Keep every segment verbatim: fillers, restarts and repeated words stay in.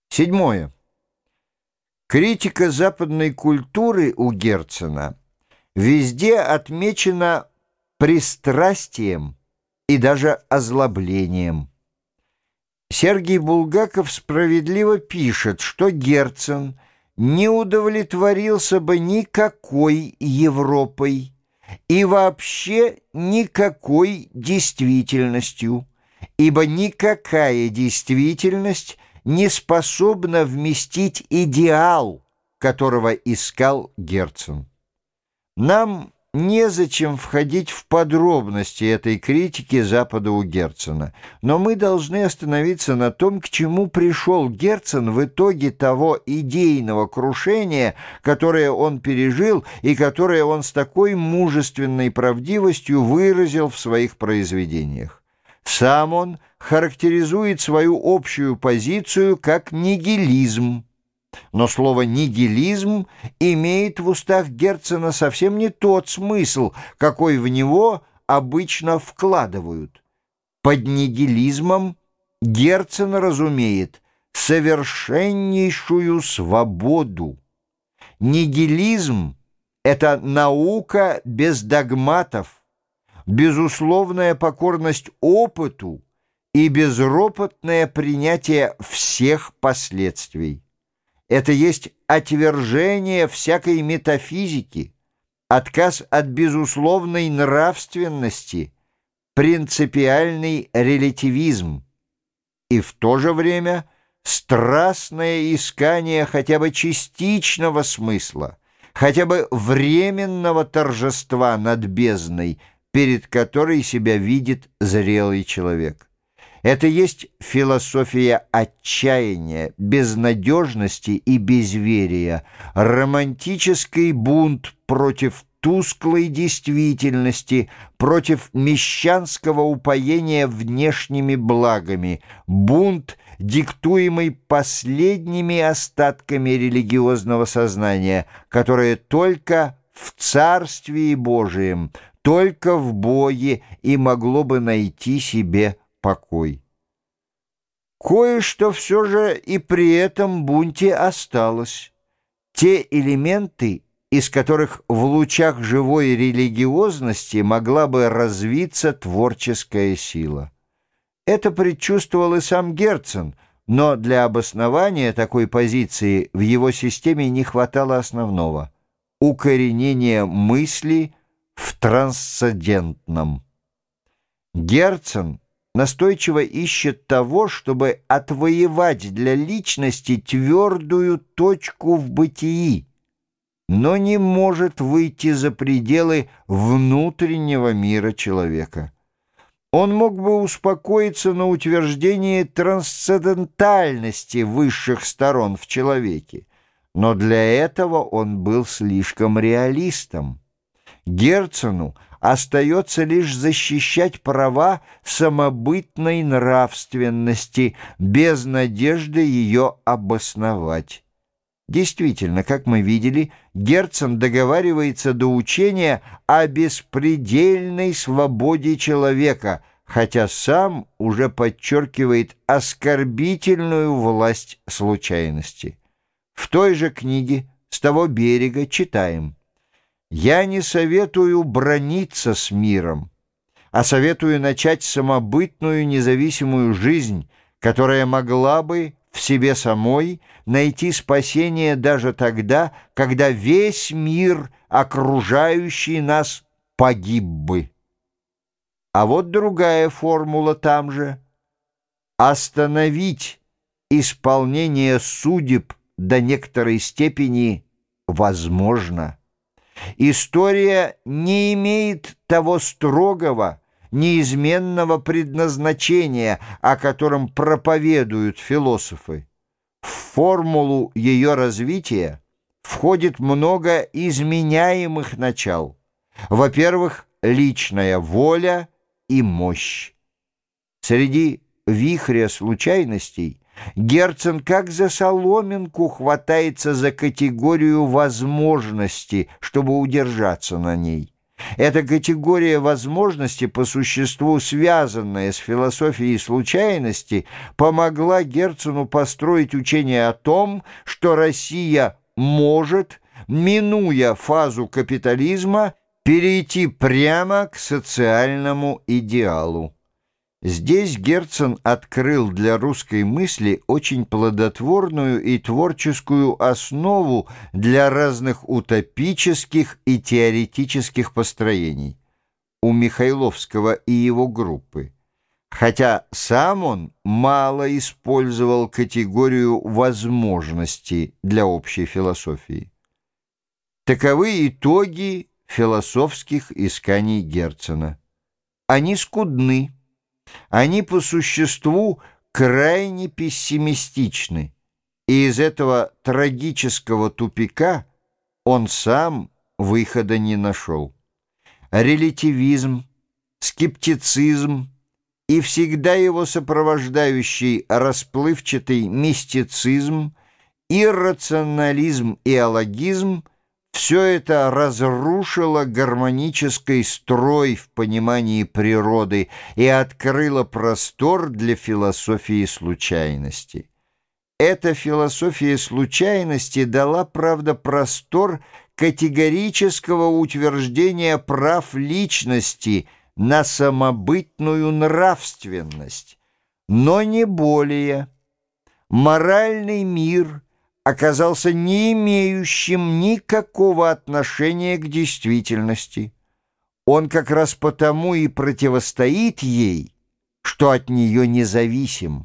Седьмое. Критика западной культуры у Герцена везде отмечена пристрастием и даже озлоблением. Сергий Булгаков справедливо пишет, что Герцен не удовлетворился бы никакой Европой и вообще никакой действительностью, ибо никакая действительность не способна вместить идеал, которого искал Герцен. Нам незачем входить в подробности этой критики Запада у Герцена, но мы должны остановиться на том, к чему пришел Герцен в итоге того идейного крушения, которое он пережил и которое он с такой мужественной правдивостью выразил в своих произведениях. Сам он характеризует свою общую позицию как нигилизм. Но слово «нигилизм» имеет в устах Герцена совсем не тот смысл, какой в него обычно вкладывают. Под нигилизмом Герцен разумеет совершеннейшую свободу. Нигилизм — это наука без догматов, безусловная покорность опыту и безропотное принятие всех последствий. Это есть отвержение всякой метафизики, отказ от безусловной нравственности, принципиальный релятивизм и в то же время страстное искание хотя бы частичного смысла, хотя бы временного торжества над бездной, перед которой себя видит зрелый человек. Это есть философия отчаяния, безнадежности и безверия, романтический бунт против тусклой действительности, против мещанского упоения внешними благами, бунт, диктуемый последними остатками религиозного сознания, которое только в Царствии Божием, только в Боге и могло бы найти себе покой. Кое-что все же и при этом бунте осталось. Те элементы, из которых в лучах живой религиозности могла бы развиться творческая сила. Это предчувствовал и сам Герцен, но для обоснования такой позиции в его системе не хватало основного — укоренения мысли в трансцендентном. Герцен настойчиво ищет того, чтобы отвоевать для личности твердую точку в бытии, но не может выйти за пределы внутреннего мира человека. Он мог бы успокоиться на утверждении трансцендентальности высших сторон в человеке, но для этого он был слишком реалистом. Герцену остается лишь защищать права самобытной нравственности, без надежды ее обосновать. Действительно, как мы видели, Герцен договаривается до учения о беспредельной свободе человека, хотя сам уже подчеркивает оскорбительную власть случайности. В той же книге «С того берега» читаем: «Я не советую браниться с миром, а советую начать самобытную независимую жизнь, которая могла бы в себе самой найти спасение даже тогда, когда весь мир, окружающий нас, погиб бы». А вот другая формула там же: остановить исполнение судеб до некоторой степени возможно. История не имеет того строгого, неизменного предназначения, о котором проповедуют философы. В формулу ее развития входит много изменяемых начал. Во-первых, личная воля и мощь. Среди вихря случайностей Герцен как за соломинку хватается за категорию возможности, чтобы удержаться на ней. Эта категория возможности, по существу связанная с философией случайности, помогла Герцену построить учение о том, что Россия может, минуя фазу капитализма, перейти прямо к социальному идеалу. Здесь Герцен открыл для русской мысли очень плодотворную и творческую основу для разных утопических и теоретических построений у Михайловского и его группы, хотя сам он мало использовал категорию возможности для общей философии. Таковы итоги философских исканий Герцена. Они скудны. Они по существу крайне пессимистичны, и из этого трагического тупика он сам выхода не нашел. Релятивизм, скептицизм и всегда его сопровождающий расплывчатый мистицизм, иррационализм и алогизм — все это разрушило гармонический строй в понимании природы и открыло простор для философии случайности. Эта философия случайности дала, правда, простор категорического утверждения прав личности на самобытную нравственность, но не более. Моральный мир оказался не имеющим никакого отношения к действительности. Он как раз потому и противостоит ей, что от нее независим.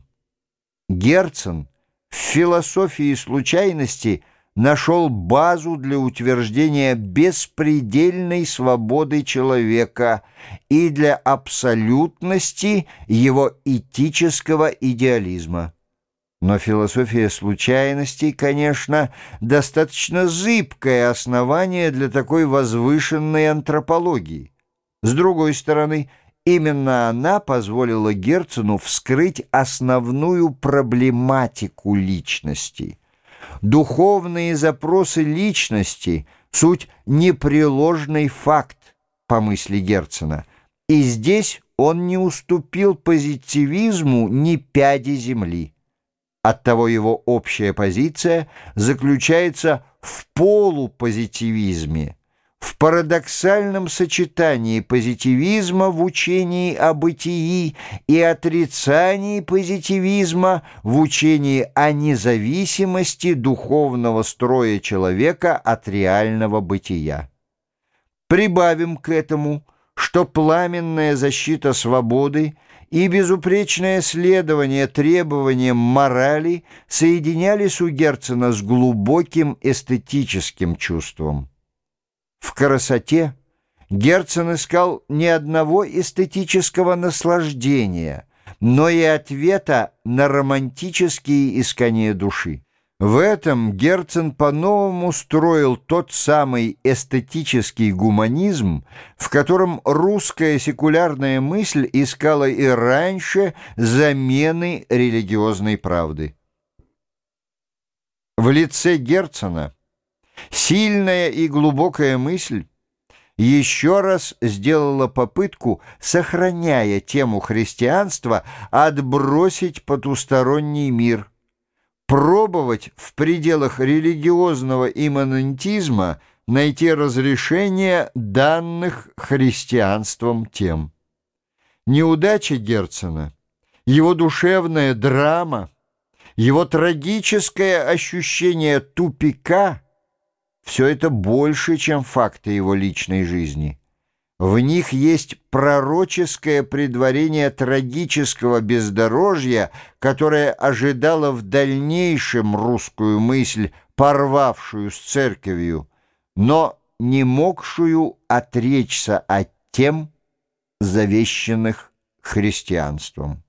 Герцен в философии случайности нашел базу для утверждения беспредельной свободы человека и для абсолютности его этического идеализма. Но философия случайностей, конечно, достаточно зыбкое основание для такой возвышенной антропологии. С другой стороны, именно она позволила Герцену вскрыть основную проблематику личности. Духовные запросы личности — суть непреложный факт, по мысли Герцена, и здесь он не уступил позитивизму ни пяди земли. Оттого его общая позиция заключается в полупозитивизме, в парадоксальном сочетании позитивизма в учении о бытии и отрицании позитивизма в учении о независимости духовного строя человека от реального бытия. Прибавим к этому, что пламенная защита свободы и безупречное следование требованиям морали соединялись у Герцена с глубоким эстетическим чувством. В красоте Герцен искал не одного эстетического наслаждения, но и ответа на романтические искания души. В этом Герцен по-новому строил тот самый эстетический гуманизм, в котором русская секулярная мысль искала и раньше замены религиозной правды. В лице Герцена сильная и глубокая мысль еще раз сделала попытку, сохраняя тему христианства, отбросить потусторонний мир, пробовать в пределах религиозного имманентизма найти разрешение данных христианством тем. Неудача Герцена, его душевная драма, его трагическое ощущение тупика — все это больше, чем факты его личной жизни. В них есть пророческое предварение трагического бездорожья, которое ожидало в дальнейшем русскую мысль, порвавшую с церковью, но не могшую отречься от тем, завещанных христианством.